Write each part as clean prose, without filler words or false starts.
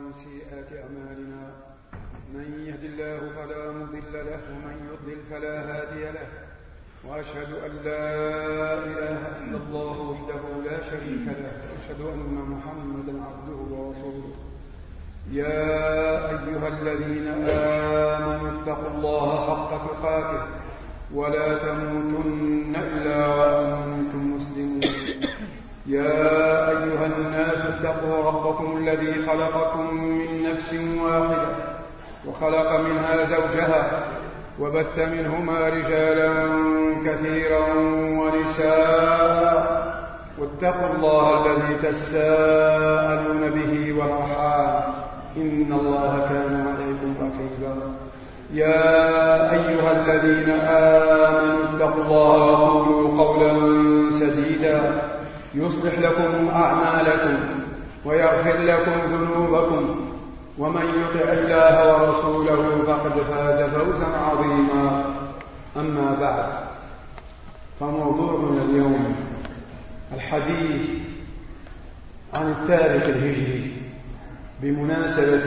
ومن سيئات أعمالنا من يهد الله فلا مضل له ومن يضلل فلا هادي له وأشهد أن لا إله إلا الله وحده لا شريك له وأشهد أن محمدا عبده ورسوله. يا أيها الذين آمنوا اتقوا الله حق تقاته ولا تموتن إلا وأنتم مسلمون. يا أيها الناس اتقوا ربكم الذي خلقكم من نفس واحدة وخلق منها زوجها وبث منهما رجالا كثيرا ونساء واتقوا الله الذي تساءلون به والأرحام إن الله كان عليكم رقيبا. يا أيها الذين آمنوا اتقوا الله وقولوا قولا سديدا يصلح لكم أعمالكم ويغفر لكم ذنوبكم ومن يطع الله ورسوله فقد فاز فوزا عظيما. أما بعد، فموضوعنا اليوم الحديث عن التاريخ الهجري بمناسبة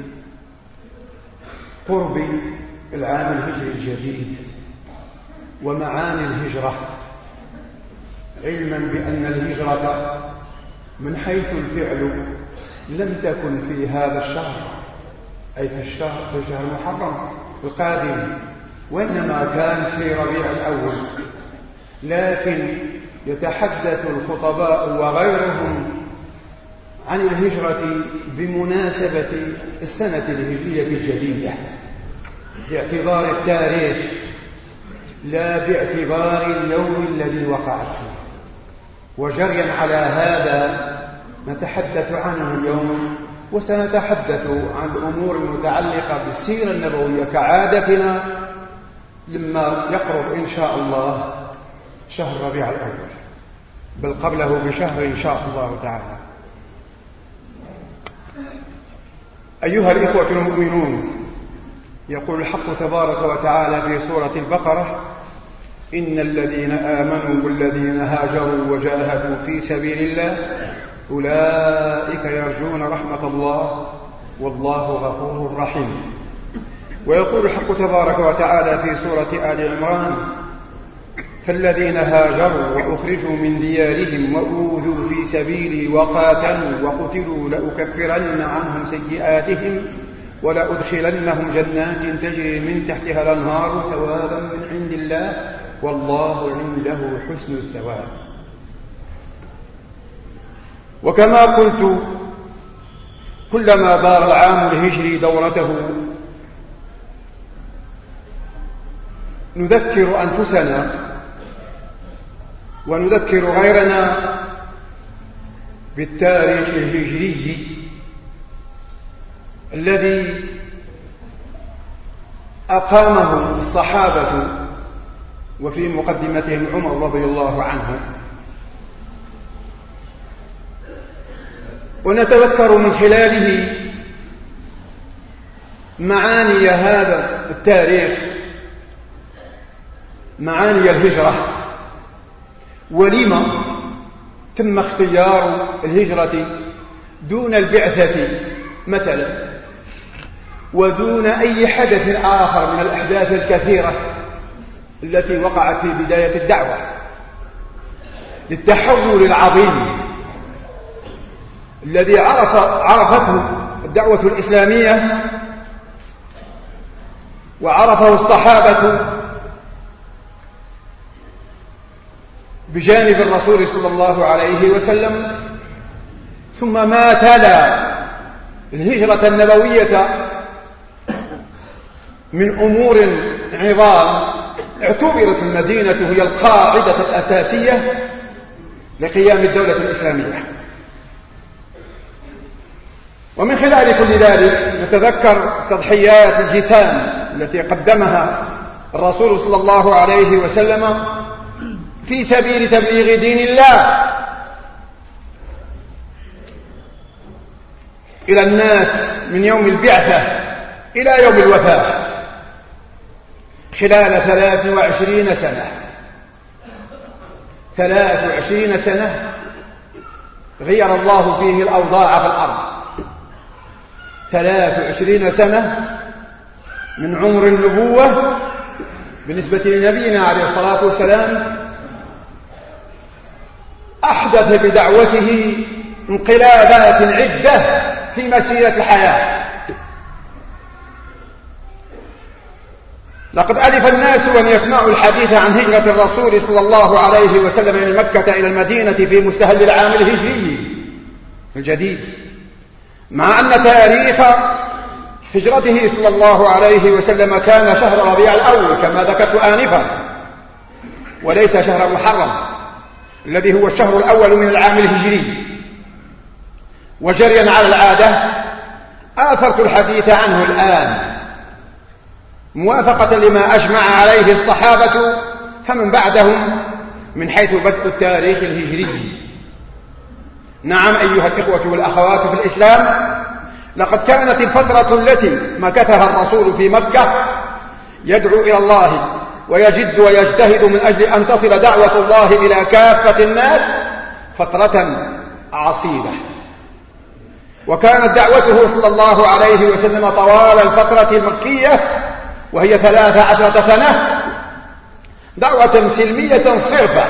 قرب العام الهجري الجديد ومعاني الهجرة، علما بأن الهجرة من حيث الفعل لم تكن في هذا الشهر، أي في شهر محرم القادم، وإنما كانت في ربيع الأول، لكن يتحدث الخطباء وغيرهم عن الهجرة بمناسبة السنة الهجرية الجديدة باعتبار التاريخ لا باعتبار اليوم الذي وقعت فيه. وجريا على هذا نتحدث عنه اليوم، وسنتحدث عن الأمور المتعلقة بالسيرة النبوية كعادتنا لما يقرب إن شاء الله شهر ربيع الأول، بل قبله بشهر إن شاء الله تعالى. أيها الإخوة المؤمنون، يقول الحق تبارك وتعالى في سورة البقرة: إن الذين آمنوا والذين هاجروا وجاهدوا في سبيل الله أولئك يرجون رحمة الله والله غفور رحيم. ويقول الحق تبارك وتعالى في سورة آل عمران: فالذين هاجروا وأخرجوا من ديارهم وأوذوا في سبيلي وقاتلوا وقتلوا لأكفرن عنهم سيئاتهم ولأدخلنهم جنات تجري من تحتها الأنهار ثوابا من عند الله والله عنده حسن الثواب. وكما قلت، كلما دار العام الهجري دورته نذكر أنفسنا ونذكر غيرنا بالتاريخ الهجري الذي أقامه الصحابة وفي مقدمتهم عمر رضي الله عنه، ونتذكر من خلاله معاني هذا التاريخ، معاني الهجرة، ولما تم اختيار الهجرة دون البعثة مثلا، ودون أي حدث آخر من الأحداث الكثيرة التي وقعت في بداية الدعوة، للتحول العظيم الذي عرفته الدعوة الإسلامية وعرفه الصحابة بجانب الرسول صلى الله عليه وسلم، ثم ما تلا الهجرة النبوية من أمور عظام اعتبرت المدينة هي القاعدة الأساسية لقيام الدولة الإسلامية. ومن خلال كل ذلك نتذكر تضحيات الجسام التي قدمها الرسول صلى الله عليه وسلم في سبيل تبليغ دين الله إلى الناس من يوم البعثة إلى يوم الوفاة، خلال 23 سنة. 23 سنة غير الله فيه الأوضاع في الأرض، 23 سنة من عمر النبوة بالنسبة لنبينا عليه الصلاة والسلام، أحدث بدعوته انقلابات عدة في مسيرة الحياة. لقد ألف الناس أن يسمعوا الحديث عن هجرة الرسول صلى الله عليه وسلم من مكة إلى المدينة في مستهل العام الهجري الجديد، مع أن تاريخ هجرته صلى الله عليه وسلم كان شهر ربيع الأول كما ذكرت آنفا، وليس شهر محرم الذي هو الشهر الأول من العام الهجري. وجريا على العادة آثرت الحديث عنه الآن موافقة لما أجمع عليه الصحابة فمن بعدهم من حيث بدء التاريخ الهجري. نعم أيها الإخوة والأخوات في الإسلام، لقد كانت الفترة التي مكثها الرسول في مكة يدعو إلى الله ويجد ويجتهد من أجل أن تصل دعوة الله إلى كافة الناس فترة عصيبة، وكانت دعوته صلى الله عليه وسلم طوال الفترة المكية وهي 13 سنة دعوة سلمية صرفة،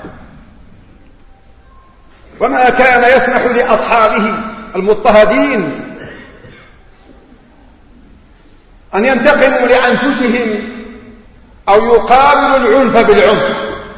وما كان يسمح لأصحابه المضطهدين أن ينتقموا لأنفسهم أو يقابلوا العنف بالعنف،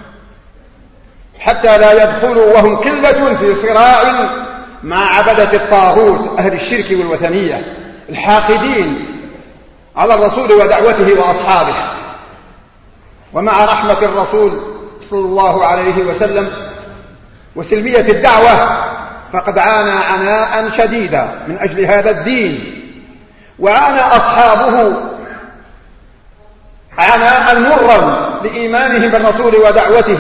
حتى لا يدخلوا وهم قلة في صراع مع عبدة الطاغوت أهل الشرك والوثنية الحاقدين على الرسول ودعوته وأصحابه. ومع رحمة الرسول صلى الله عليه وسلم وسلمية الدعوة فقد عانى عناء شديدا من أجل هذا الدين، وعانى أصحابه عناء مرا لإيمانهم بالرسول ودعوته،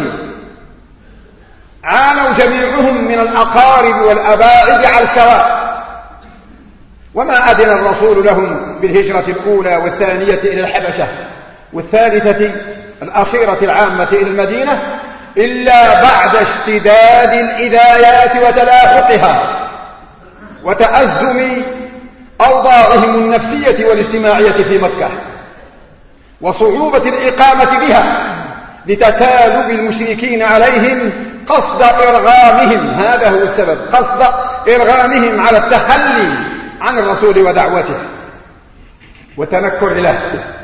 عانوا جميعهم من الأقارب والأباعد على السواء، وما أذن الرسول لهم بالهجرة الأولى والثانية إلى الحبشة والثالثة الأخيرة العامة إلى المدينة إلا بعد اشتداد الإذايات وتلاحقها وتأزم أوضاعهم النفسية والاجتماعية في مكة وصعوبة الإقامة بها لتكالب المشركين عليهم قصد إرغامهم، هذا هو السبب، قصد إرغامهم على التخلي عن الرسول ودعوته وتنكر له.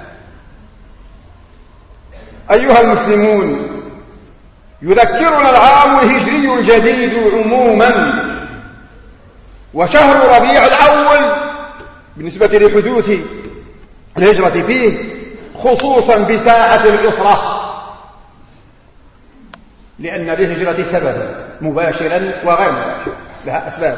أيها المسلمون، يذكرنا العام الهجري الجديد عموما وشهر ربيع الأول بالنسبة لحدوث الهجرة فيه خصوصا بساعة العسرة، لأن للهجرة سببا مباشرا وغير مباشر لها أسباب،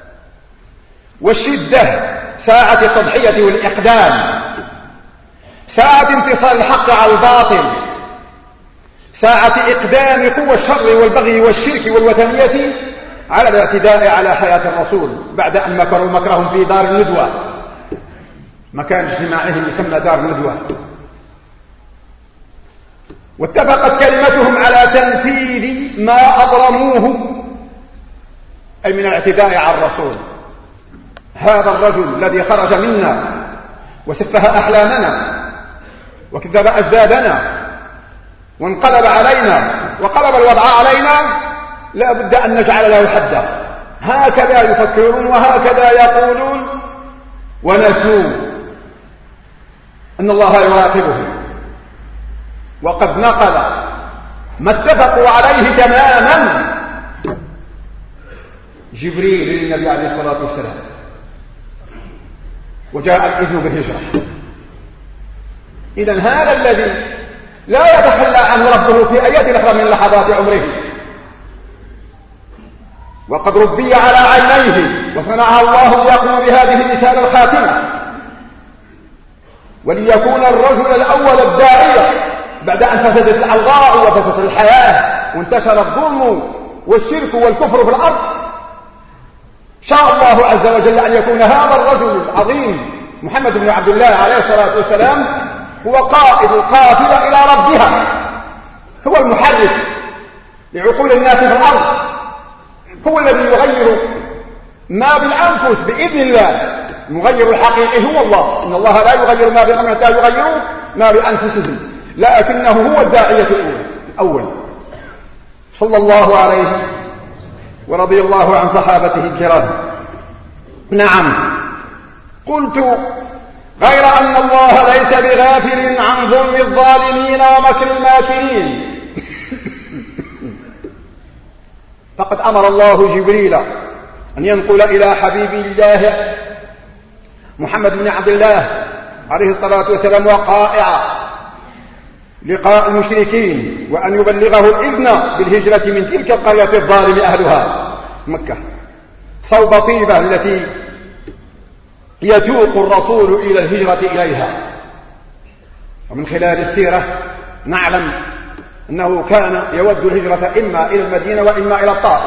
والشدة ساعة التضحية والإقدام، ساعة انتصار الحق على الباطل، ساعة إقدام قوى الشر والبغي والشرك والوثنية على الاعتداء على حياة الرسول بعد أن مكروا مكرهم في دار الندوة، مكان اجتماعهم يسمى دار الندوة، واتفقت كلمتهم على تنفيذ ما أبرموه أي من الاعتداء على الرسول. هذا الرجل الذي خرج منا وسفه أحلامنا وكذب أجدادنا وانقلب علينا وقلب الوضع علينا لا بد أن نجعل له حدا. هكذا يفكرون وهكذا يقولون ونسوا أن الله يراقبهم، وقد نقل ما اتفقوا عليه تماما جبريل للنبي عليه الصلاة والسلام، وجاء الإذن بالهجرة. إذن هذا الذي لا يتخلى عنه ربه في أي لحظة من لحظات عمره، وقد ربي على عينيه وصنعها الله ليقوم بهذه الرسالة الخاتمة، وليكون الرجل الأول الداعية بعد أن فسدت الأوضاع وفسدت الحياة وانتشر الظلم والشرك والكفر في الأرض. شاء الله عز وجل أن يكون هذا الرجل العظيم محمد بن عبد الله عليه الصلاة والسلام هو قائد القافلة إلى ربها، هو المحرك لعقول الناس في الأرض، هو الذي يغير ما بالأنفس بإذن الله المغير الحقيقي هو الله. إن الله لا يغير ما بقوم حتى يغيروا ما بأنفسهم، لكنه هو الداعية الأول صلى الله عليه ورضي الله عن صحابته الكرام. نعم، قلت غير أن الله ليس بغافل عن ظلم الظالمين ومكر الماكرين، فقد أمر الله جبريل أن ينقل إلى حبيب الله محمد بن عبد الله عليه الصلاة والسلام وقائع لقاء المشركين، وأن يبلغه الإذن بالهجرة من تلك القرية الظالم أهلها مكة صوب طيبة التي يتوق الرسول إلى الهجرة إليها. ومن خلال السيرة نعلم أنه كان يود الهجرة إما إلى المدينة وإما إلى الطائف.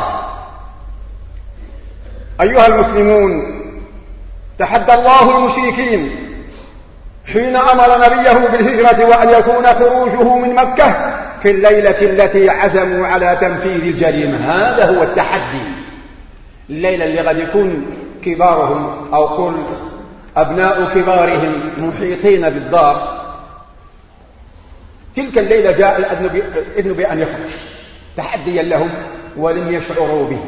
أيها المسلمون، تحدى الله المشركين حين أمر نبيه بالهجرة وأن يكون خروجه من مكة في الليلة التي عزموا على تنفيذ الجريمة. هذا هو التحدي، الليلة اللي قد يكون كبارهم أو قل أبناء كبارهم محيطين بالدار، تلك الليلة جاء الإذن بأن يخرج تحديا لهم ولم يشعروا به.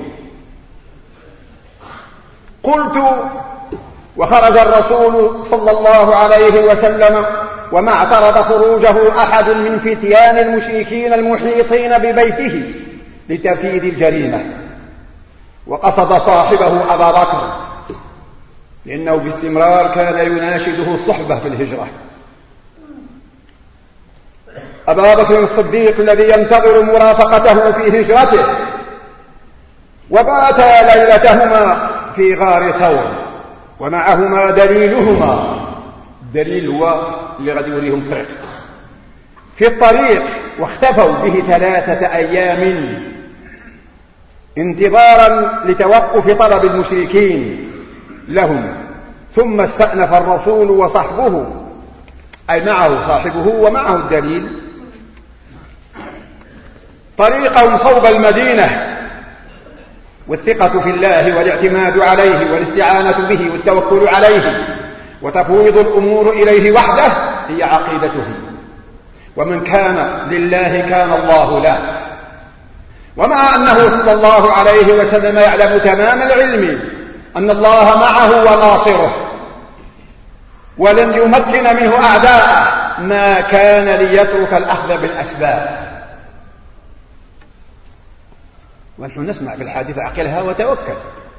قلت وخرج الرسول صلى الله عليه وسلم وما اعترض خروجه أحد من فتيان المشركين المحيطين ببيته لتنفيذ الجريمة، وقصد صاحبه أبا بكر لأنه باستمرار كان يناشده الصحبة في الهجرة. أبا بكر الصديق الذي ينتظر مرافقته في هجرته، وباتا ليلتهما في غار ثور ومعهما دليلهما، الدليل هو اللي غادي يوريهم الطريق في الطريق، واختفوا به 3 أيام انتظارا لتوقف طلب المشركين لهم. ثم استأنف الرسول وصحبه، أي معه صاحبه ومعه الدليل، طريقهم صوب المدينة، والثقة في الله والاعتماد عليه والاستعانة به والتوكل عليه وتفويض الأمور إليه وحده هي عقيدتهم. ومن كان لله كان الله له. ومع أنه صلى الله عليه وسلم يعلم تمام العلم أن الله معه وناصره ولن يمكن منه أعداءه، ما كان ليترك الأخذ بالأسباب. ونحن نسمع في الحديث عقلها وتوكل،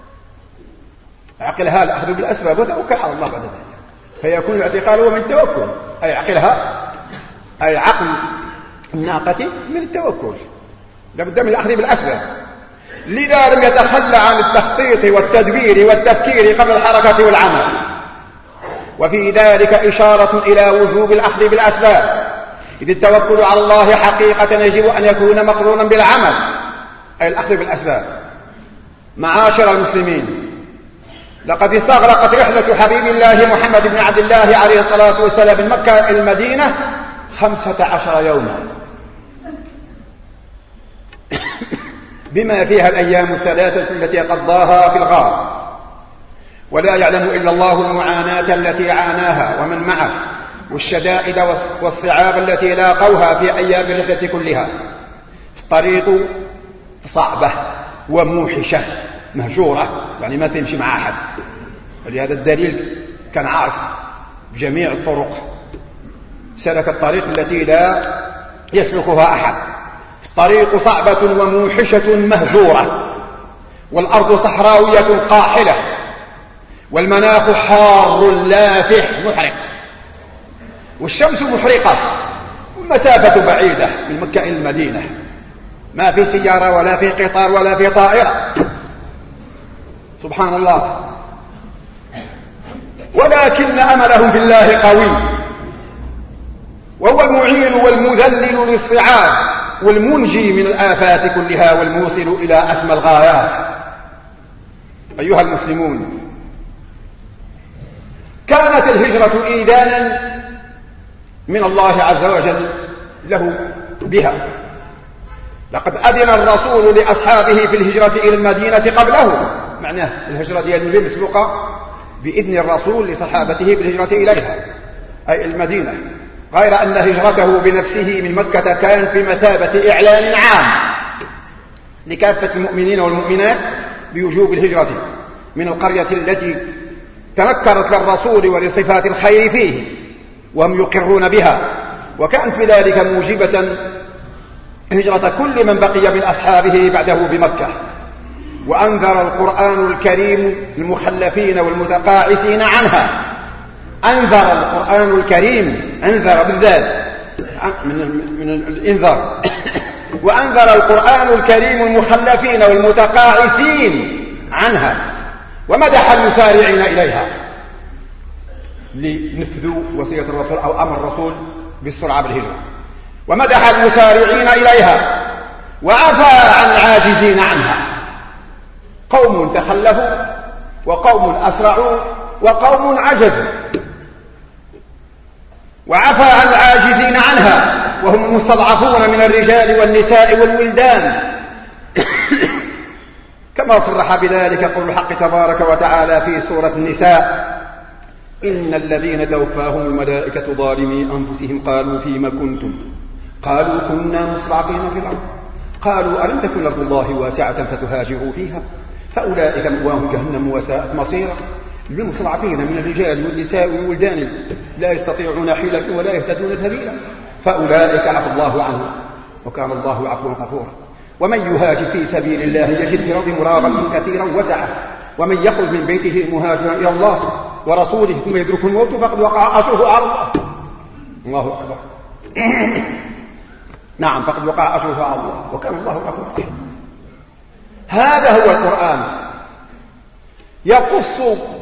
عقلها الأخذ بالأسباب وتوكل على الله بعد ذلك، فيكون الاعتقال هو من التوكل، أي عقلها أي عقل الناقة من التوكل، لابد من الأخذ بالأسباب. لذا لم يتخلى عن التخطيط والتدبير والتفكير قبل الحركة والعمل، وفي ذلك إشارة إلى وجوب الأخذ بالأسباب، إذ التوكل على الله حقيقة يجب أن يكون مقرونا بالعمل، أي الأخذ بالأسباب. معاشر المسلمين، لقد استغرقت رحلة حبيب الله محمد بن عبد الله عليه الصلاة والسلام من مكة إلى المدينة 15 يوما، بما فيها الأيام الثلاثة التي قضاها في الغار، ولا يعلم إلا الله المعاناة التي عاناها ومن معه، والشدائد والصعاب التي لاقوها في أيام الرحلة كلها. الطريق صعبة وموحشة مهجورة، يعني ما تمشي مع أحد، ولهذا الدليل كان عارف بجميع الطرق، سلك الطريق التي لا يسلكها أحد. الطريق صعبة وموحشة مهجورة، والأرض صحراوية قاحلة، والمناخ حار لافح محرق، والشمس محرقة، والمسافة بعيدة من مكة إلى المدينة، ما في سيارة ولا في قطار ولا في طائرة، سبحان الله. ولكن أملهم في الله قوي، وهو المعين والمذلل للصعاب والمنجي من الآفات كلها والموصل إلى أسمى الغايات. أيها المسلمون، كانت الهجرة إيذانا من الله عز وجل له بها. لقد أذن الرسول لأصحابه في الهجرة إلى المدينة قبله، معناه الهجرة ديال النبي مسبوقة بإذن الرسول لصحابته بالهجرة إليها أي المدينة، غير أن هجرته بنفسه من مكة كان في مثابة إعلان عام لكافة المؤمنين والمؤمنات بوجوب الهجرة من القرية التي تنكرت للرسول ولصفات الخير فيه وهم يقرون بها، وكانت بذلك موجبة هجرة كل من بقي من أصحابه بعده بمكة. وأنذر القرآن الكريم المخلفين والمتقاعسين عنها. أنذر القرآن الكريم، أنذر بالذات من الإنذار وأنذر القرآن الكريم المخلفين والمتقاعسين عنها، ومدح المسارعين إليها لنفذوا وصية الرسول أو أمر الرسول بالسرعة بالهجرة، ومدح المسارعين إليها وعفى عن العاجزين عنها. قوم تخلفوا وقوم أسرعوا وقوم عجزوا، وعفى عن العاجزين عنها وهم المستضعفون من الرجال والنساء والولدان كما صرح بذلك قول الحق تبارك وتعالى في سورة النساء: إن الذين توفاهم الملائكة ظالمي أنفسهم قالوا فيما كنتم؟ قالوا كنا مستضعفين في الأرض قالوا ألم تكن أرض الله واسعة فتهاجروا فيها فأولئك مأواهم جهنم وساءت مصيرا. للمستضعفين من الرجال والنساء والولدان لا يستطيعون حيلة ولا يهتدون سبيلا فأولئك عفى الله عنهم وكان الله عفوا غفورا. ومن يهاجر في سبيل الله يجد في الأرض مراغما كثيرا وسعة، ومن يخرج من بيته مهاجرا إلى الله ورسوله ثم يدركه الموت فقد وقع أجره على الله. الله أكبر. نعم، فقد وقع أجره على الله وكان الله غفورا رحيما. هذا هو القرآن، يقص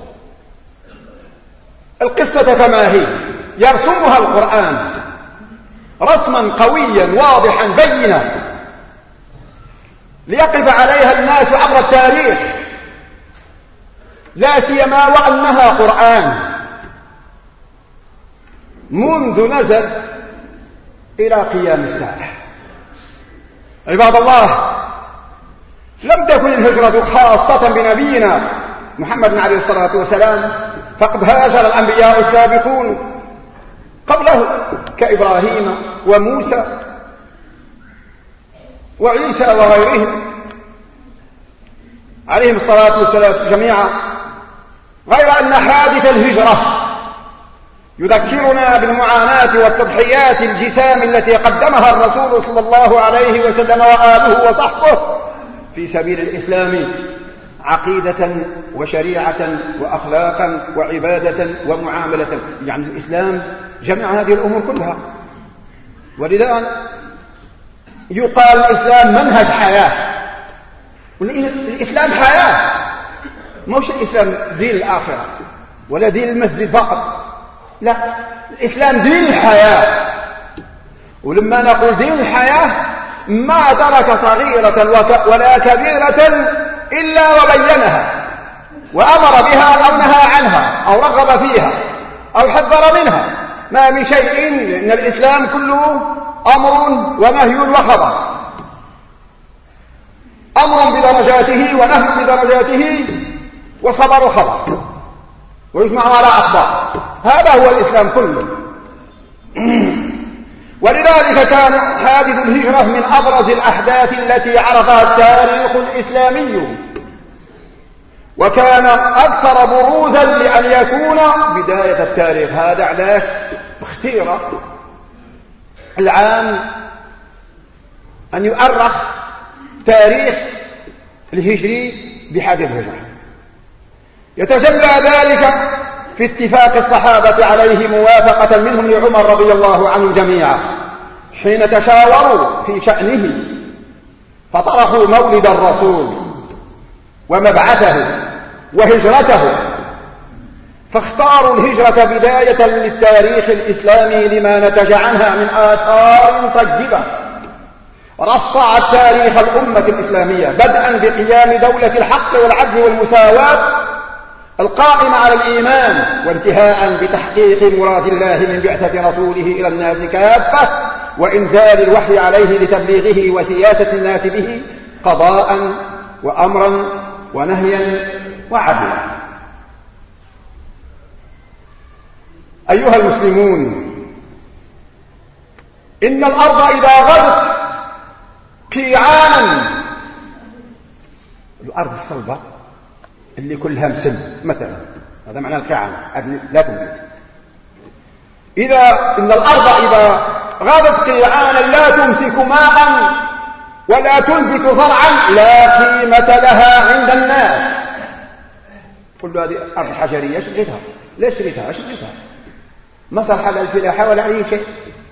القصة كما هي، يرسمها القرآن رسما قويا واضحا بينا ليقف عليها الناس عبر التاريخ، لا سيما وأنها قرآن منذ نزل إلى قيام الساعة. عباد الله، لم تكن الهجرة خاصة بنبينا محمد عليه الصلاة والسلام، فقد هاجر الأنبياء السابقون قبله كإبراهيم وموسى وعيسى وغيرهم عليهم الصلاة والسلام جميعا، غير أن حادث الهجرة يذكرنا بالمعاناة والتضحيات الجسام التي قدمها الرسول صلى الله عليه وسلم وآله وصحبه في سبيل الإسلام عقيدة وشريعة وأخلاقا وعبادة ومعاملة. يعني الإسلام جمع هذه الأمور كلها، ولذا يقال الإسلام منهج حياة. الإسلام حياة، مش الإسلام دين الآخرة ولا دين المسجد فقط، لا، الإسلام دين الحياة. ولما نقول دين الحياة ما ترك صغيرة ولا كبيرة إلا وبينها وأمر بها أو نهى عنها أو رغب فيها أو حذر منها. ما من شيء إن الإسلام كله أمر ونهي وخبر، أمر بدرجاته ونهي بدرجاته وخبر خبر ويجمع على أخبار. هذا هو الإسلام كله. ولذلك كان حادث الهجرة من أبرز الأحداث التي عرفها التاريخ الإسلامي، وكان أكثر بروزا لأن يكون بداية التاريخ. هذا علاش اختير العام أن يؤرخ تاريخ الهجري بحادث الهجرة. يتجلى ذلك في اتفاق الصحابة عليه موافقة منهم لعمر رضي الله عنه جميعا حين تشاوروا في شأنه فطرحوا مولد الرسول ومبعثه وهجرته، فاختاروا الهجرة بداية للتاريخ الإسلامي لما نتج عنها من آثار طيبة رصعت تاريخ الأمة الإسلامية، بدءا بقيام دولة الحق والعدل والمساواة القائمة على الإيمان، وانتهاء بتحقيق مراد الله من بعثة رسوله إلى الناس كافة وإنزال الوحي عليه لتبليغه وسياسة الناس به قضاء وأمرا ونهيا وعدلا. أيها المسلمون، إن الأرض إذا غدت كيعانا، الأرض الصلبة اللي كلها مسل مثلا، هذا معنى الكيعان، لا تنبت. إن الأرض إذا غدت كيعانا لا تمسك ماء ولا تنبت زرعا لا قيمة لها عند الناس. كل هذه أرض حجرية شريتها، ليش شريتها؟ ما صلح لها الفلاحة ولا أي شيء.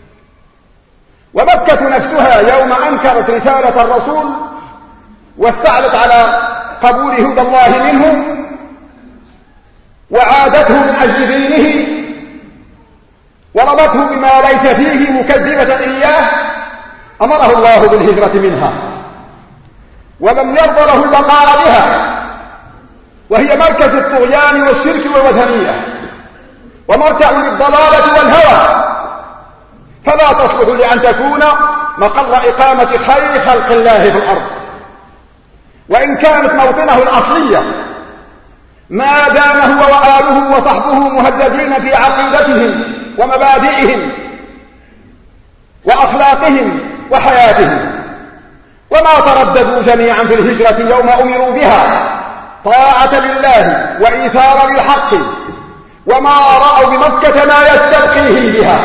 ومكة نفسها يوم أنكرت رسالة الرسول واستعلت على قبول هدى الله منه وعادته من أجل دينه ورمته بما ليس فيه مكذبة إياه، أمره الله بالهجرة منها ولم يرضى له البقاء بها، وهي مركز الطغيان والشرك والوثنية ومرتع للضلالة والهوى، فلا تصلح لأن تكون مقر إقامة خير خلق الله في الأرض. وإن كانت موطنه الأصلية ما دام هو وآله وصحبه مهددين في عقيدتهم ومبادئهم وأخلاقهم وحياتهم، وما ترددوا جميعا في الهجرة يوم أمروا بها طاعة لله وإيثارا للحق، وما رأوا بمكة ما يستبقيهم بها،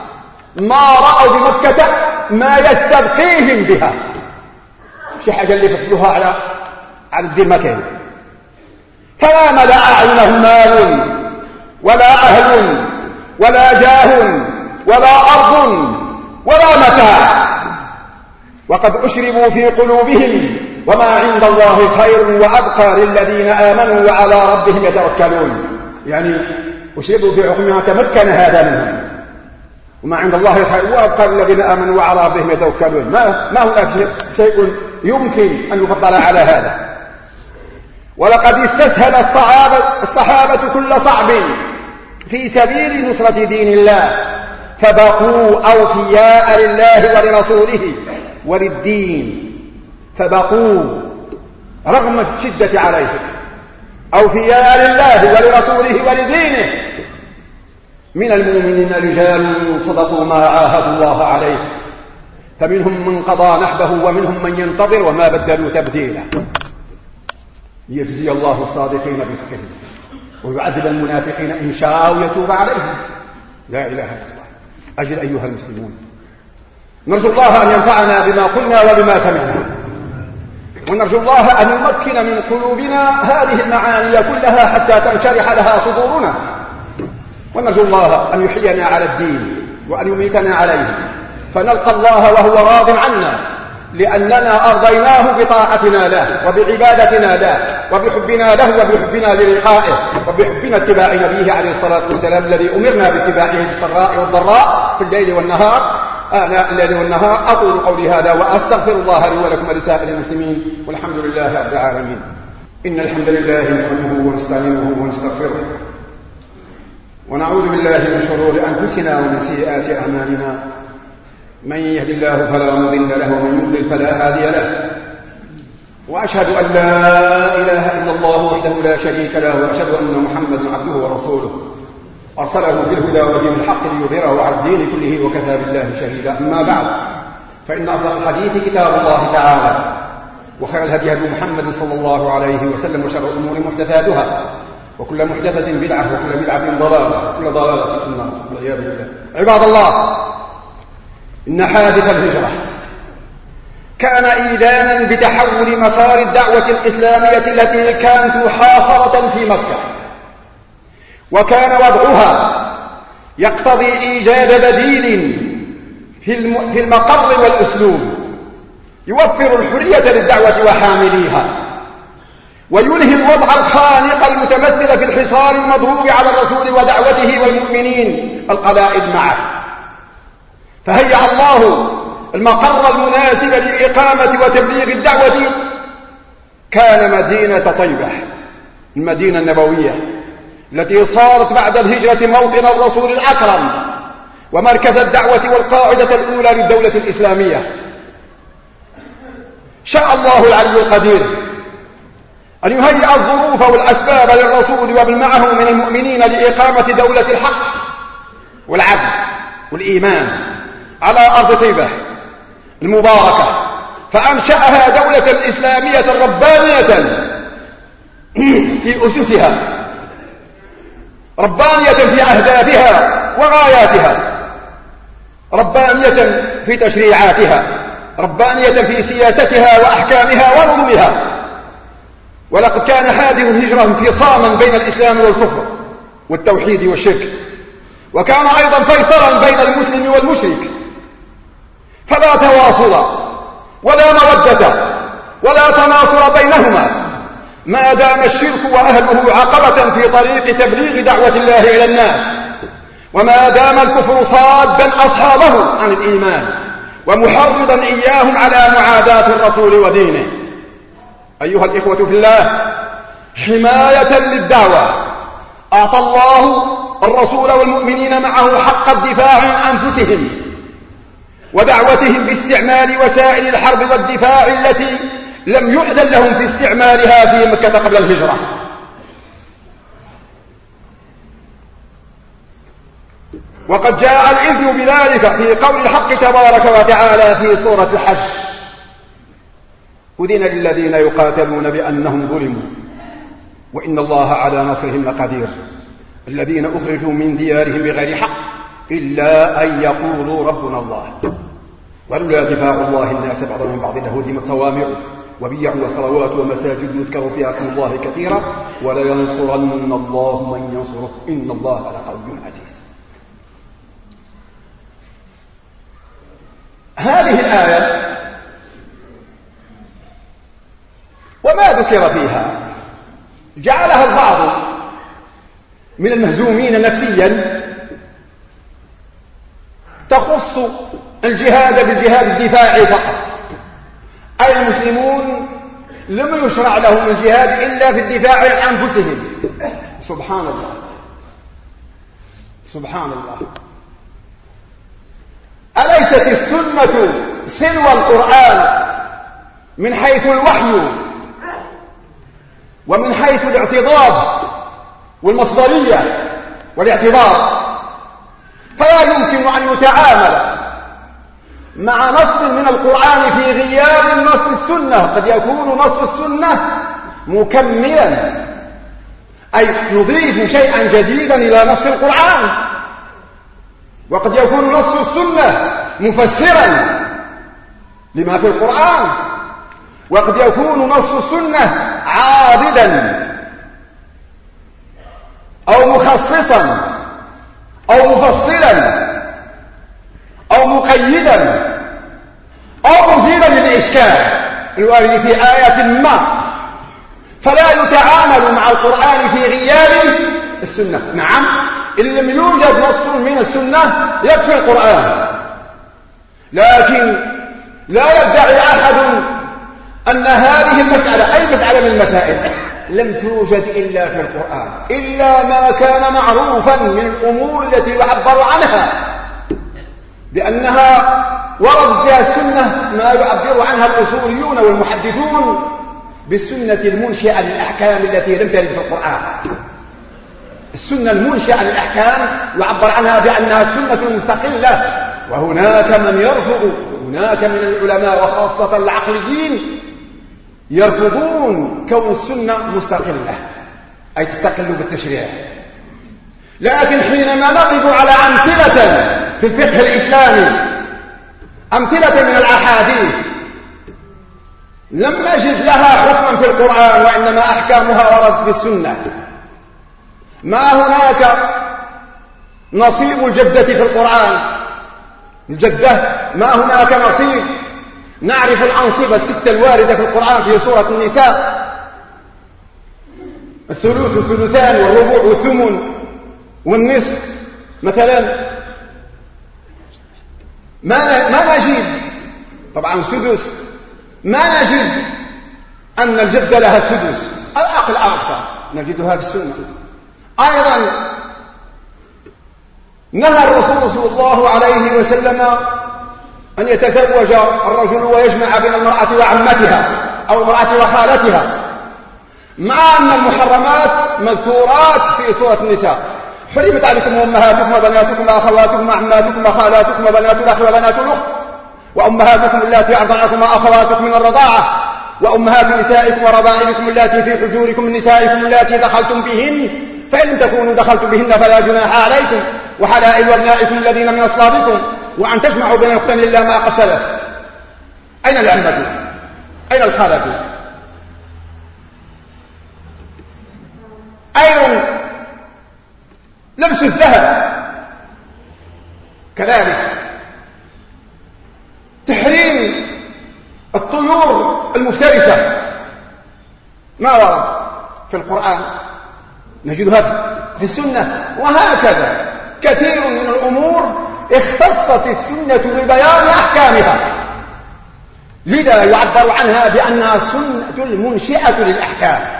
ما يستبقيهم بها، شي حاجة اللي فضلوها على الدين مكان. فلا ملأ أعينهم مال ولا أهل ولا جاه ولا أرض ولا متاع، وقد أشربوا في قلوبهم وما عند الله خير وأبقى للذين آمنوا وعلى ربهم يتوكلون. يعني أشربوا في عقلهم تمكن هذا منهم، وما عند الله خير وأبقى للذين آمنوا وعلى ربهم يتوكلون. ما هناك شيء يمكن أن يفضل على هذا. ولقد استسهل الصحابة كل صعب في سبيل نصرة دين الله، فبقوا أوفياء لله ولرسوله وللدين، فبقوا رغم الشدة عليهم أوفياء لله ولرسوله ولدينه. من المؤمنين رجال صدقوا ما عاهدوا الله عليه، فمنهم من قضى نحبه ومنهم من ينتظر وما بدلوا تبديلا، ليجزي الله الصادقين بصدقهم ويعذب المنافقين إن شاء ويتوب عليهم. لا إله إلا الله. أجل أيها المسلمون، نرجو الله أن ينفعنا بما قلنا وبما سمعنا، ونرجو الله أن يمكن من قلوبنا هذه المعاني كلها حتى تنشرح لها صدورنا، ونرجو الله أن يحيينا على الدين وأن يميتنا عليه، فنلقى الله وهو راض عنا، لأننا أرضيناه بطاعتنا له وبعبادتنا له وبحبنا له وبحبنا للقائه وبحبنا اتباع نبيه عليه الصلاة والسلام الذي أمرنا باتباعه بالسراء والضراء في الليل والنهار، آناء الليل والنهار. أقول قولي هذا وأستغفر الله لي ولكم ولسائر المسلمين، والحمد لله رب العالمين. إن الحمد لله نحمده ونستعينه ونستغفره، ونعوذ بالله من شرور أنفسنا ومن سيئات أعمالنا، من يهد الله فلا مضل له ومن يضلل فلا هادي له، وأشهد أن لا إله إلا الله وحده لا شريك له، وأشهد أن محمدا عبده ورسوله أرسله بالهدى ودين الحق ليظهره على الدين كله وكفى بالله شهيدا. أما بعد، فإن أصدق الحديث كتاب الله تعالى، وخير الهدي هدي محمد صلى الله عليه وسلم، وشر الأمور محدثاتها، وكل محدثة بدعة، وكل بدعة ضلالة، وكل ضلالة في النار والعياذ بالله. عباد الله، إن حادث الهجرة كان إيذانا بتحول مسار الدعوة الإسلامية التي كانت محاصرة في مكة، وكان وضعها يقتضي إيجاد بديل في المقر والأسلوب يوفر الحرية للدعوة وحامليها، ويلهي الوضع الخانق المتمثل في الحصار المضروب على الرسول ودعوته والمؤمنين القلائل معه. فهيأ الله المقر المناسب للإقامة وتبليغ الدعوة، كان مدينة طيبة، المدينة النبوية التي صارت بعد الهجرة موطن الرسول الأكرم ومركز الدعوة والقاعدة الأولى للدولة الإسلامية. شاء الله العلي القدير أن يهيئ الظروف والأسباب للرسول ومن معه من المؤمنين لإقامة دولة الحق والعدل والإيمان على أرض طيبة المباركة، فأنشأها دولة إسلامية ربانية في أسسها، ربانية في أهدافها وغاياتها، ربانية في تشريعاتها، ربانية في سياستها وأحكامها ونظمها. ولقد كان هذه الهجرة انفصاما بين الإسلام والكفر والتوحيد والشرك، وكان أيضا فيصلا بين المسلم والمشرك، فلا تواصل ولا مودة ولا تناصر بينهما ما دام الشرك وأهله عقبة في طريق تبليغ دعوة الله إلى الناس، وما دام الكفر صادا أصحابه عن الإيمان ومحرضا إياهم على معاداة الرسول ودينه. أيها الإخوة في الله، حماية للدعوة أعطى الله الرسول والمؤمنين معه حق الدفاع عن أنفسهم ودعوتهم باستعمال وسائل الحرب والدفاع التي لم يؤذن لهم في استعمالها في مكة قبل الهجرة. وقد جاء الإذن بذلك في قول الحق تبارك وتعالى في سورة الحج: أذن للذين يقاتلون بأنهم ظلموا وإن الله على نصرهم لقدير الذين أخرجوا من ديارهم بغير حق إلا أن يقولوا ربنا الله ولولا دفاع الله الناس بعضهم من بعض لهدمت صوامع وبيع وصلوات ومساجد يذكر فيها اسم الله كثيرا ولينصرن الله من ينصره إن الله لقوي عزيز. هذه الآية وما ذكر فيها جعلها البعض من المهزومين نفسيا تخص الجهاد بالجهاد الدفاعي فقط، أي المسلمون لم يشرع لهم الجهاد إلا في الدفاع عن أنفسهم. سبحان الله سبحان الله. أليست السنة سلوى القرآن من حيث الوحي ومن حيث الاعتضاد والمصدرية والاعتبار؟ فلا يمكن أن يتعامل مع نص من القرآن في غياب نص السنة. قد يكون نص السنة مكملا أي يضيف شيئا جديدا إلى نص القرآن، وقد يكون نص السنة مفسرا لما في القرآن، وقد يكون نص السنة عاضدا أو مخصصا أو مفصلا أو مقيدا أو مزيلا للإشكال الوارد في آية ما، فلا يتعامل مع القرآن في غياب السنة. نعم، إن لم يوجد نص من السنة يكفي القرآن، لكن لا يدعي أحد أن هذه المسألة أي مسألة من المسائل لم توجد إلا في القرآن، إلا ما كان معروفا من الأمور التي يعبر عنها بأنها ورد فيها السنة، ما يعبر عنها الأصوليون والمحدثون بالسنة المنشئة للأحكام التي لم ترد في القرآن. السنة المنشئة للأحكام يعبر عنها بأنها السنة المستقلة، وهناك من يرفض، هناك من العلماء وخاصة العقليين يرفضون كون السنة مستقلة أي تستقل بالتشريع. لكن حينما نقف على أمثلة في الفقه الإسلامي، أمثلة من الأحاديث لم نجد لها حكما في القرآن وإنما أحكامها وردت في السنة. ما هناك نصيب الجدة في القرآن، الجدة ما هناك نصيب. نعرف الأنصبة الستة الواردة في القرآن في سورة النساء: الثلث والثلثان والربع والثمن والنصف مثلا. ما نجد طبعا السدس، ما نجد أن الجدة لها السدس، العقل أكثر نجدها في السنة. أيضا نهى الرسول صلى الله عليه وسلم أن يتزوج الرجل ويجمع بين المرأة وعمتها أو المرأة وخالتها، مع أن المحرمات مذكورات في سورة النساء، حرمت عليكم أمهاتكم وبناتكم وأخواتكم وعماتكم وخالاتكم وبنات الأخ وبنات الأخت وأمهاتكم اللاتي أرضعنكم وأخواتكم من الرضاعة وأمهات نسائكم وربائبكم اللاتي في حجوركم من نسائكم اللاتي دخلتم بهن فإن لم تكونوا دخلتم بهن فلا جناح عليكم وحلائل أبنائكم الذين من أصلابكم وأن تجمعوا بين الأختين إلا ما قد سلف. أين العمة؟ أين الخالة؟ أين لبس الذهب؟ كذلك تحريم الطيور المفترسة ما ورد في القرآن نجدها في السنة. وهكذا كثير من الأمور اختصت السنة ببيان أحكامها، لذا يعبر عنها بأنها السنة المنشئة للأحكام.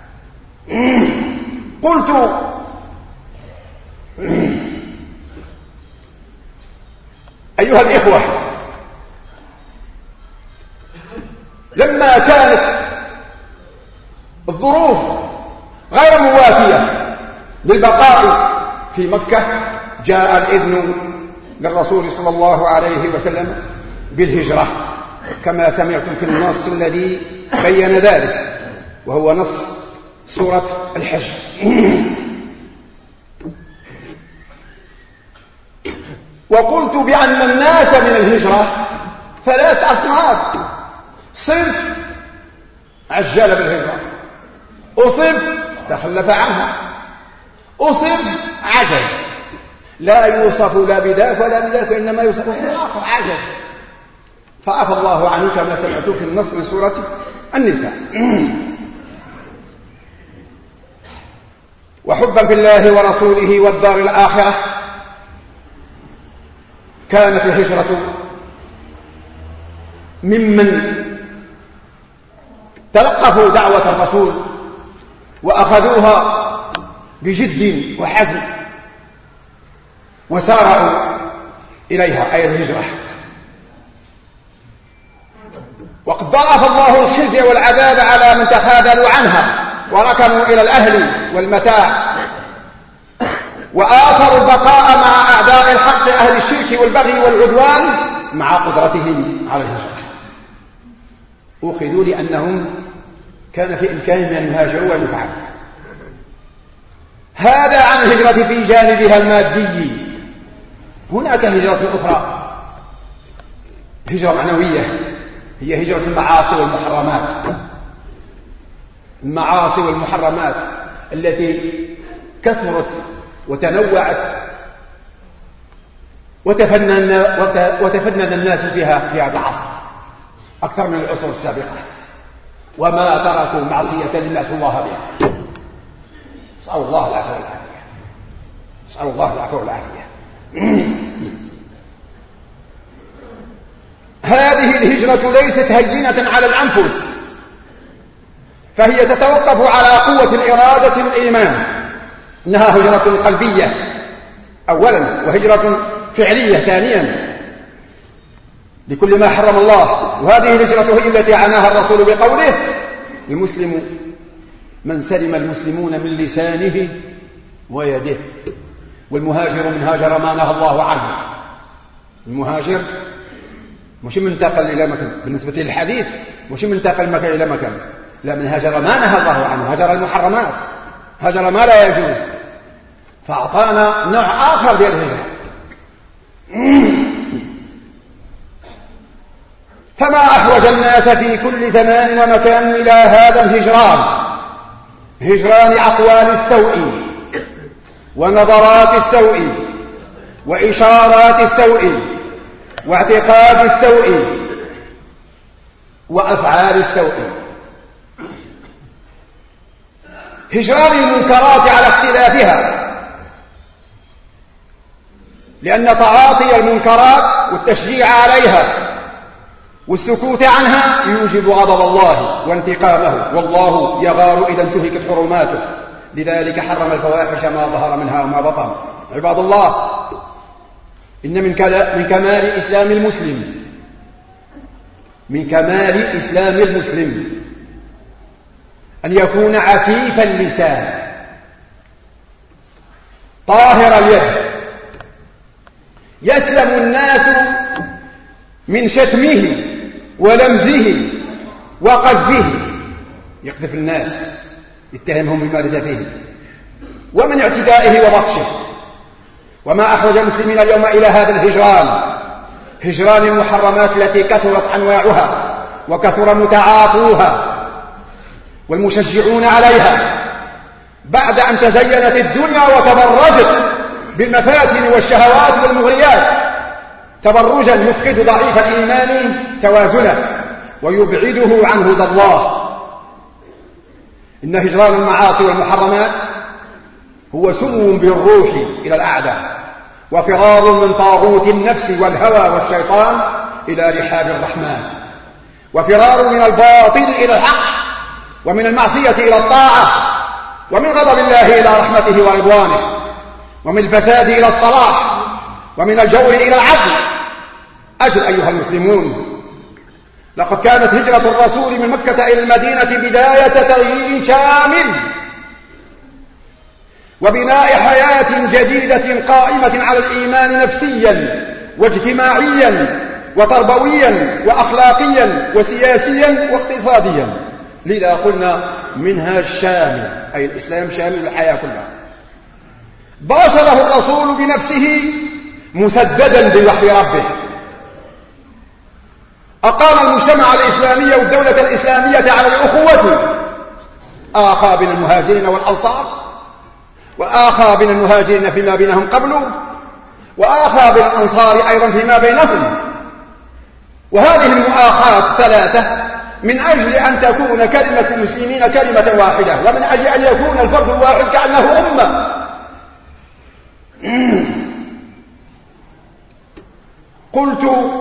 قلت أيها الإخوة، لما كانت الظروف غير مواتية للبقاء في مكة جاء الإذن للرسول صلى الله عليه وسلم بالهجرة كما سمعتم في النص الذي بين ذلك، وهو نص سورة الحج. وقلت بأن الناس من الهجرة ثلاث أصناف: صنف عجل بالهجرة، وصنف تخلف عنها، وصنف عجز لا يوصف لا بذاك ولا بذاك، وإنما يوصف آخر عجز. فعفى الله عنه كما سمعتم في النص من سورة النساء. وحبا في الله ورسوله والدار الآخرة كانت الهجرة ممن تلقفوا دعوة الرسول وأخذوها بجد وحزم وسارعوا إليها، أي الهجرة. وقد ضاعف الله الخزي والعذاب على من تخاذلوا عنها وركنوا إلى الأهل والمتاع وآثروا البقاء مع أعداء الحق أهل الشرك والبغي والعدوان مع قدرتهم على الهجرة. أخذوا لأنهم كان في إمكانهم أن يهاجروا ويفعلوا. هذا عن الهجرة في جانبها المادي. هناك هجرة أخرى، هجرة معنوية، هي هجرة المعاصي والمحرمات. المعاصي والمحرمات التي كثرت وتنوعت وتفنن الناس فيها في هذا العصر أكثر من العصور السابقة، وما تركوا معصية لمسوا الله بها. نسأل الله العفو والعافية، نسأل الله العفو والعافية. هذه الهجرة ليست هينة على الأنفس، فهي تتوقف على قوة الإرادة والإيمان. إنها هجرة قلبية أولا، وهجرة فعلية ثانيا لكل ما حرم الله. وهذه الهجرة هي التي عناها الرسول بقوله: المسلم من سلم المسلمون من لسانه ويده، والمهاجر من هاجر ما نهى الله عنه. المهاجر مش من انتقل إلى مكان، بالنسبة للحديث مش من انتقل من مكان إلى مكان، لا، من هاجر ما نهى الله عنه، هاجر المحرمات، هاجر ما لا يجوز. فأعطانا نوع آخر من الهجرة. فما أحوج الناس في كل زمان ومكان إلى هذا الهجران، هجران أقوال السوء ونظرات السوء وإشارات السوء واعتقاد السوء وأفعال السوء. هجران المنكرات على اختلافها، لأن تعاطي المنكرات والتشجيع عليها والسكوت عنها يوجب غضب الله وانتقامه، والله يغار إذا انتهكت حرماته. لذلك حرم الفواحش ما ظهر منها وما بطن. عباد الله، إن من كمال إسلام المسلم، من كمال إسلام المسلم أن يكون عفيف اللسان طاهر اليد، يسلم الناس من شتمه ولمزه وقذفه، يقذف الناس يتهمهم بما ليس فيه، ومن اعتدائه وبطشه. وما أخرج المسلمين اليوم إلى هذا الهجران، هجران المحرمات التي كثرت أنواعها وكثر متعاطوها والمشجعون عليها، بعد أن تزينت الدنيا وتبرجت بالمفاتن والشهوات والمغريات تبرجا يفقد ضعيف الإيمان توازنه ويبعده عن هدى الله. إن هجران المعاصي والمحرمات هو سمو بالروح إلى الأعداء، وفرار من طاغوت النفس والهوى والشيطان إلى رحاب الرحمن، وفرار من الباطل إلى الحق، ومن المعصية إلى الطاعة، ومن غضب الله إلى رحمته ورضوانه، ومن الفساد إلى الصلاح، ومن الجور إلى العدل. أجل أيها المسلمون، لقد كانت هجرة الرسول من مكة إلى المدينة بداية تغيير شامل وبناء حياة جديدة قائمة على الإيمان نفسيا واجتماعيا وتربويا وأخلاقيا وسياسيا واقتصاديا. لذا قلنا منهاج شامل، أي الإسلام شامل الحياة كلها. باشره الرسول بنفسه مسددا بوحي ربه، أقام المجتمع الإسلامي والدولة الإسلامية على الأخوة، آخى بين المهاجرين والأنصار، وآخى بين المهاجرين فيما بينهم قبل، وآخى بين الأنصار أيضا فيما بينهم. وهذه المؤاخاة ثلاثة من أجل أن تكون كلمة المسلمين كلمة واحدة، ومن أجل أن يكون الفرد الواحد كأنه أمة. قلت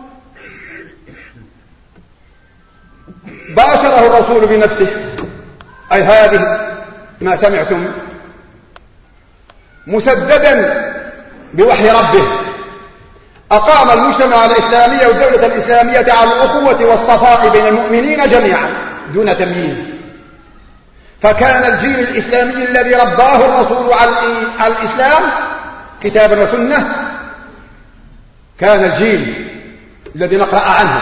باشره الرسول بنفسه، أي هذه ما سمعتم، مسددا بوحي ربه، أقام المجتمع الإسلامي والدولة الإسلامية على الأخوة والصفاء بين المؤمنين جميعا دون تمييز. فكان الجيل الإسلامي الذي رباه الرسول على الإسلام كتابا وسنة، كان الجيل الذي نقرأ عنه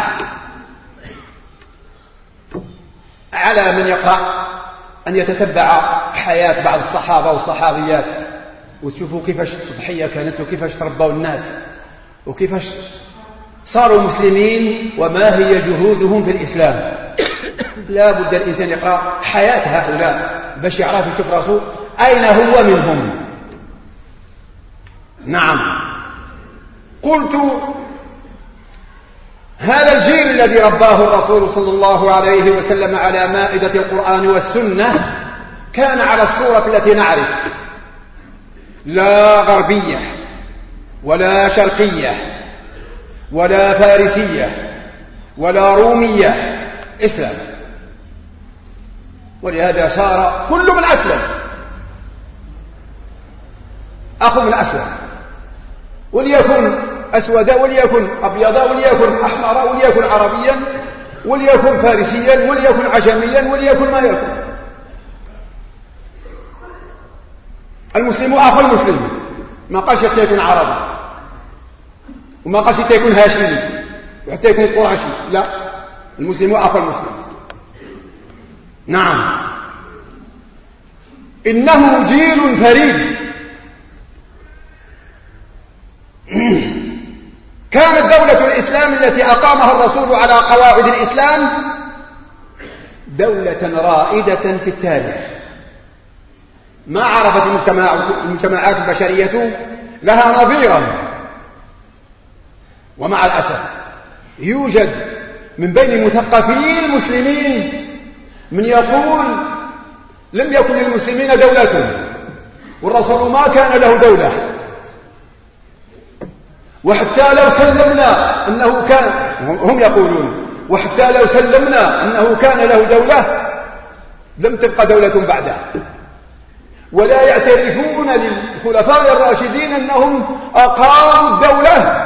على من يقرأ أن يتتبع حياة بعض الصحابة والصحابيات وتشوفوا كيفاش التضحية كانت وكيفاش تربوا الناس وكيفاش صاروا مسلمين وما هي جهودهم في الإسلام. لا بد الإنسان يقرأ حياة هؤلاء باش يعرف يشوف رسول أين هو منهم. نعم، قلت هذا الجيل الذي رباه الرسول صلى الله عليه وسلم على مائدة القرآن والسنة كان على الصورة التي نعرف، لا غربية ولا شرقية ولا فارسية ولا رومية، إسلام. ولهذا صار كل من أسلم أخو من أسلم، وليكن أسودا وليكن أبيضا وليكن أحمر وليكن عربيا وليكن فارسيا وليكن عجميا وليكن ما يكن. المسلم أخو المسلم، ما قالش حتى يكون عربي وما قالش حتى يكون هاشمي وحتى يكون قرشي، لا، المسلم أخو المسلم. نعم، إنه جيل فريد. كانت دولة الإسلام التي أقامها الرسول على قواعد الإسلام دولة رائدة في التاريخ، ما عرفت المجتمعات البشرية لها نظيرا. ومع الأسف يوجد من بين المثقفين المسلمين من يقول لم يكن للمسلمين دولة والرسول ما كان له دولة، وحتى لو سلمنا أنه كان، هم يقولون وحتى لو سلمنا أنه كان له دولة لم تبقى دولة بعده. ولا يعترفون للخلفاء الراشدين أنهم أقاموا الدولة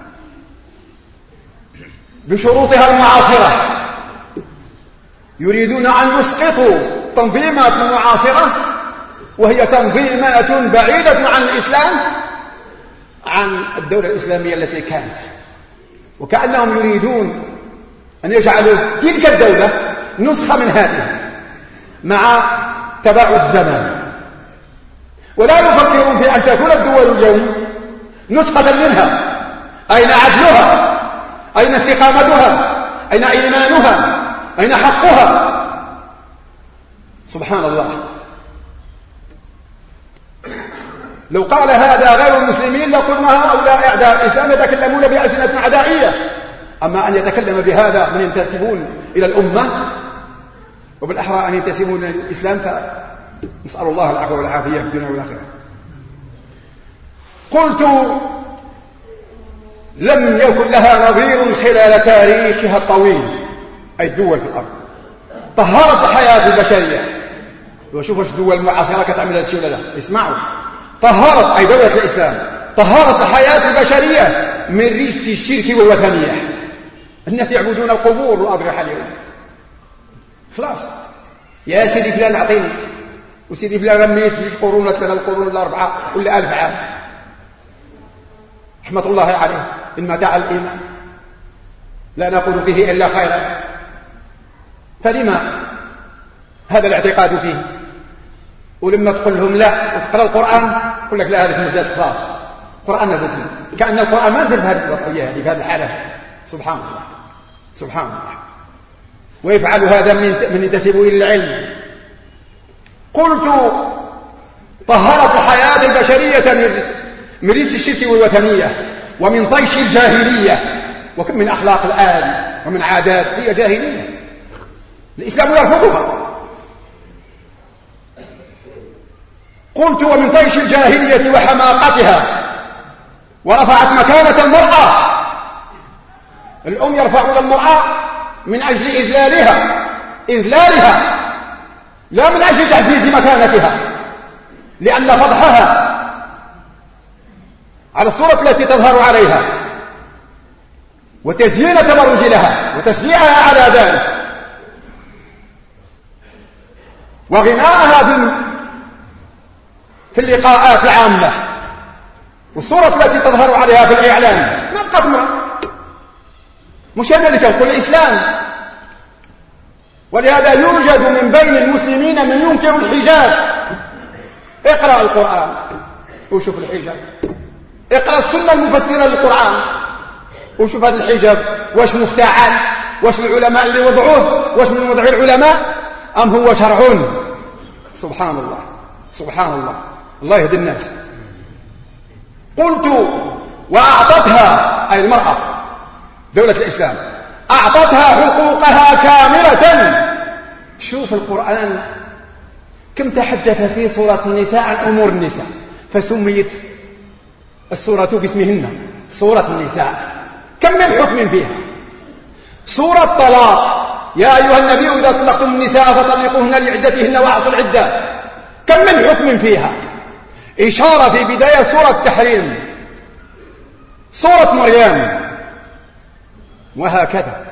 بشروطها المعاصرة، يريدون أن يسقطوا تنظيمات المعاصرة وهي تنظيمات بعيدة عن الإسلام، عن الدولة الإسلامية التي كانت، وكأنهم يريدون أن يجعلوا تلك الدولة نسخة من هذه مع تباعد الزمان، ولا يفكرون في أن تكون الدول اليوم نسخة منها. أين عدلها؟ أين استقامتها؟ أين إيمانها؟ أين حقها؟ سبحان الله. لو قال هذا غير المسلمين لقلنا هؤلاء أعداء الإسلام يتكلمون بألسنة عدائية، أما أن يتكلم بهذا من ينتسبون إلى الأمة، وبالأحرى أن ينتسبون إلى الإسلام، فنسأل الله العفو والعافية في الدنيا والآخرة. قلت لم يكن لها نظير خلال تاريخها الطويل، أي الدول في الأرض طهرت الحياة البشرية. وشوفوا الدول المعاصرة كتعمل هذا الشيء ولا لا؟ اسمعوا، طهرت أي دولة الإسلام طهرت الحياة البشرية من رجس الشرك والوثنية. الناس يعبدون القبور والأضرحة اليوم. خلاص يا سيدي فلان أعطيني، وسيدي فلان رميت في قرون 3 القرون ولا 4 ولا 1000 عام، رحمة الله عليه. إن متاع الإيمان لا نقول فيه إلا خيرا، فلما هذا الاعتقاد فيه؟ ولما تقول لهم لا وتقرأ القرآن يقول لك لا، هذه نزلت خلاص، القرآن نزل فيه، كأن القرآن ما نزل بهذه الوضعية هذه، بهذه الحالة. سبحان الله سبحان الله. ويفعل هذا من ينتسب إلى العلم. قلت طهرت الحياة البشرية من رجس الشرك والوثنية ومن طيش الجاهلية. وكم من أخلاق الآن ومن عادات هي جاهلية، الإسلام يرفضها. قلت ومن طيش الجاهلية وحماقتها، ورفعت مكانة المرأة. الأم يرفعون المرأة من أجل إذلالها، لا من أجل تعزيز مكانتها، لأن فضحها على الصورة التي تظهر عليها وتزيين تبرج لها وتشجيعها على ذلك وغناءها في اللقاءات العامة والصورة التي تظهر عليها في الإعلام. نبقى امرأة، مش أنا اللي كنقول الإسلام. ولهذا يوجد من بين المسلمين من ينكر الحجاب. اقرأ القرآن وشوف الحجاب، اقرأ السنة المفسرة للقرآن وشوف هذا الحجاب واش مفتعل، واش العلماء اللي وضعوه، واش من وضع العلماء أم هو شرع. سبحان الله سبحان الله، الله يهدي الناس. قلت وأعطتها أي المرأة دولة الإسلام أعطتها حقوقها كاملة. شوف القرآن كم تحدث في سورة النساء عن أمور النساء، فسميت السورة باسمهن سورة النساء. كم من حكم فيها. سورة الطلاق يا أيها النبي إذا طلقتم النساء فطلقوهن لعدتهن وأحصوا العدة. كم من حكم فيها. إشارة في بداية سورة التحريم، سورة مريم، وهكذا.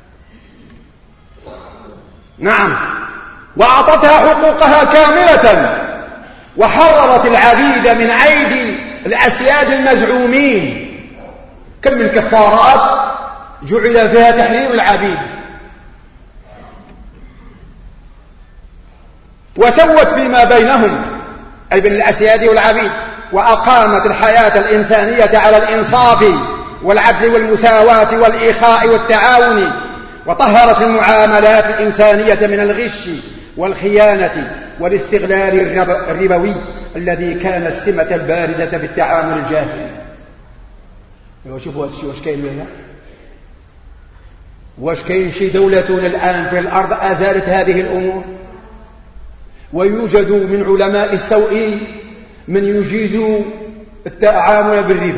نعم، وأعطتها حقوقها كاملة وحررت العبيد من أيدي الأسياد المزعومين. كم من كفارات جعل فيها تحرير العبيد. وسوت فيما بينهم أي بين الأسياد والعبيد، وأقامت الحياة الإنسانية على الإنصاف والعدل والمساواة والإخاء والتعاون، وطهرت المعاملات الإنسانية من الغش والخيانة والاستغلال الربوي الذي كان السمة البارزة في التعامل الجاهلي. شوفوا هذا الشيء واش كاين لنا، واش كاين شي دولة الآن في الأرض أزالت هذه الأمور؟ ويوجد من علماء السوء من يجيز التعامل بالربا.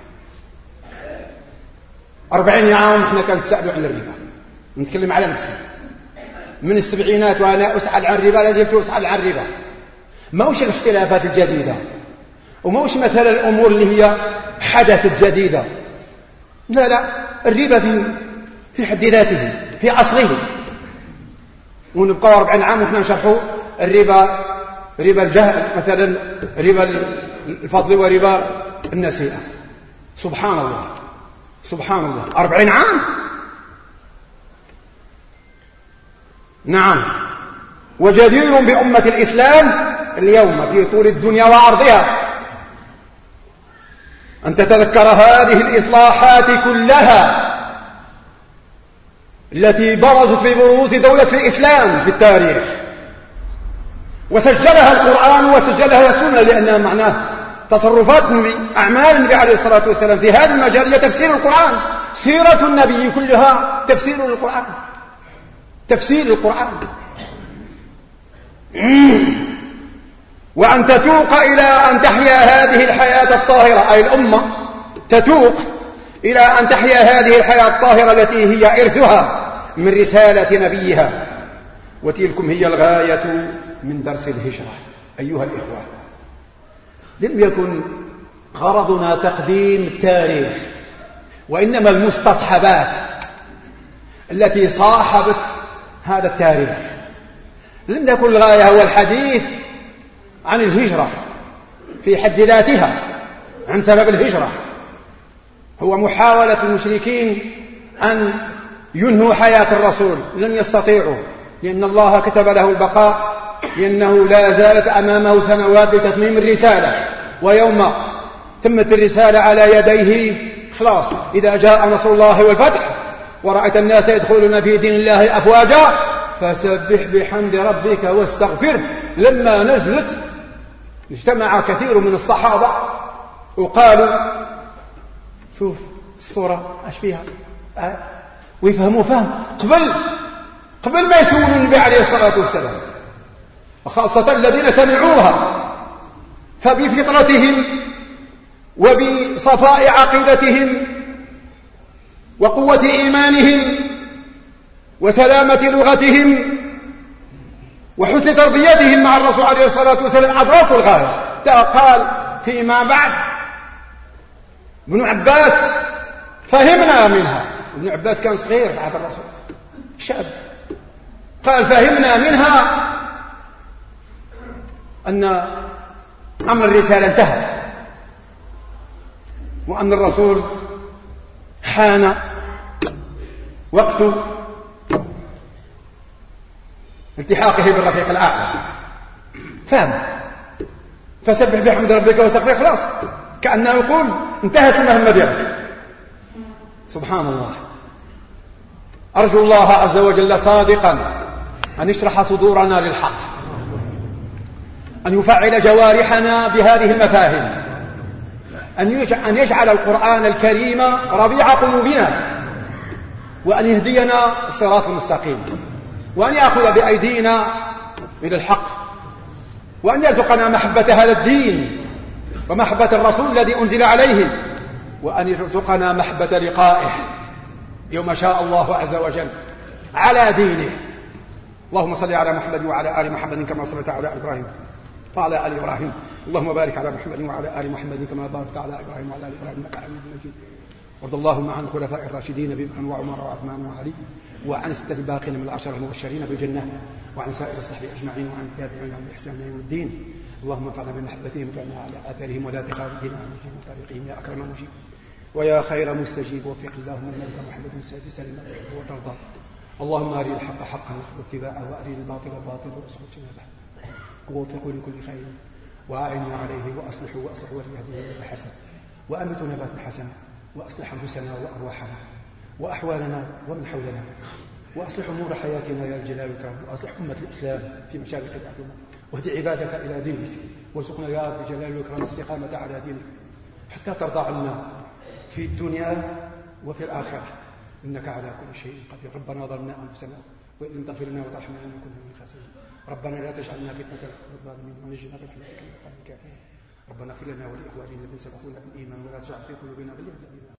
40 عام احنا كنتساءلوا عن الربا، نتكلم على نفسي من السبعينات وأنا أسأل عن الربا، لازلت أسأل عن الربا. موش الاختلافات الجديدة وموش مثلا الأمور اللي هي حدثت جديدة، لا لا، الربا في حد ذاته في أصله. ونبقى 40 عام وإحنا نشرحوا الربا ربا الجهل مثلا، ربا الفضل وربا النسيئة. سبحان الله سبحان الله، 40 عام. نعم. وجدير بأمة الإسلام اليوم في طول الدنيا وعرضها أن تتذكر هذه الإصلاحات كلها التي برزت ببروز دولة الإسلام في التاريخ، وسجلها القرآن وسجلها السنة، لأنها معناه تصرفات النبي، أعمال النبي عليه الصلاة والسلام في هذا المجال هي تفسير القرآن. سيرة النبي كلها تفسير للقرآن، تفسير القرآن. وأن تتوق إلى أن تحيا هذه الحياة الطاهرة، أي الأمة تتوق إلى أن تحيا هذه الحياة الطاهرة التي هي إرثها من رسالة نبيها. وتلكم هي الغاية من درس الهجرة. أيها الإخوة، لم يكن غرضنا تقديم التاريخ، وإنما المستصحبات التي صاحبت هذا التاريخ. لم يكن الغاية هو الحديث عن الهجرة في حد ذاتها، عن سبب الهجرة، هو محاولة المشركين أن ينهوا حياة الرسول. لن يستطيعوا، لأن الله كتب له البقاء، لأنه لا زالت أمامه سنوات لتتميم الرسالة، ويوم تمت الرسالة على يديه خلاص. إذا جاء نصر الله والفتح ورأيت الناس يدخلون في دين الله أفواجا فسبح بحمد ربك واستغفره. لما نزلت اجتمع كثير من الصحابة وقالوا شوف الصورة ايش فيها، ويفهموا فهم قبل ما يسولوا النبي عليه الصلاة والسلام، وخاصة الذين سمعوها، فبفطرتهم وبصفاء عقيدتهم وقوة إيمانهم وسلامة لغتهم وحسن تربيتهم مع الرسول عليه الصلاة والسلام أدركوا الغاية. قال فيما بعد ابن عباس فهمنا منها. ابن عباس كان صغير في عهد الرسول، شاب، قال فهمنا منها أن أمر الرسالة انتهى، وأن الرسول حان وقت التحاقه بالرفيق الأعلى. فهم، فسبح بحمد ربك واستغفره، خلاص، كأنه يقول انتهت المهمة ديالك. سبحان الله. أرجو الله عز وجل صادقا أن يشرح صدورنا للحق، أن يفعل جوارحنا بهذه المفاهيم، أن يجعل القرآن الكريم ربيع قلوبنا، وأن يهدينا الصراط المستقيم، وأن يأخذ بأيدينا إلى الحق، وأن يرزقنا محبة هذا الدين ومحبة الرسول الذي أنزل عليه، وأن يرزقنا محبة لقائه يوم شاء الله عز وجل على دينه. اللهم صل على محمد وعلى آل محمد كما صليت على إبراهيم وعلى آل إبراهيم. اللهم بارك على محمد وعلى آل محمد كما باركت على إبراهيم وعلى آل إبراهيم إنك حميد مجيد. وارض اللهم عن الخلفاء الراشدين أبي بكر وعمر وعثمان وعلي، وعن الستة الباقين من العشرة المبشرين بالجنة، وعن سائر الصحابة أجمعين، وعن التابعين لهم بإحسان إلى يوم الدين. اللهم انفعنا بمحبتهم وجعلنا على آثارهم ولا تخالفنا عن طريقهم يا أكرم مجيب ويا خير مستجيب. وفق اللهم الملك محمد السادس لما تحب وترضى. اللهم أرنا الحق حقا واتباعه، وأرنا الباطل باطلا وارزقنا اجتنابه، ووفقوا لكل خير وأعنا عليه وأصلح ولي هديه حسن، وأمت نبات حسن، وأصلح أنفسنا وأرواحنا وأحوالنا ومن حولنا، وأصلح أمور حياتنا يا جلال الكرام، وأصلح أمة الإسلام في مشارق الأرض، واهد عبادك إلى دينك، وارزقنا يا رب جلال الكرام الاستقامة على دينك حتى ترضى عنا في الدنيا وفي الآخرة، إنك على كل شيء قدير. ربنا ظلمنا أنفسنا وإن لم تغفر لنا وترحمنا لنكن من الخاسرين. ربنا لا تجعلنا فتنة للظالمين ونجنا برحمتك من القوم الكافرين. ربنا اغفر لنا ولإخواننا الذين سبقونا بالإيمان ولا تجعل في قلوبنا غلا للذين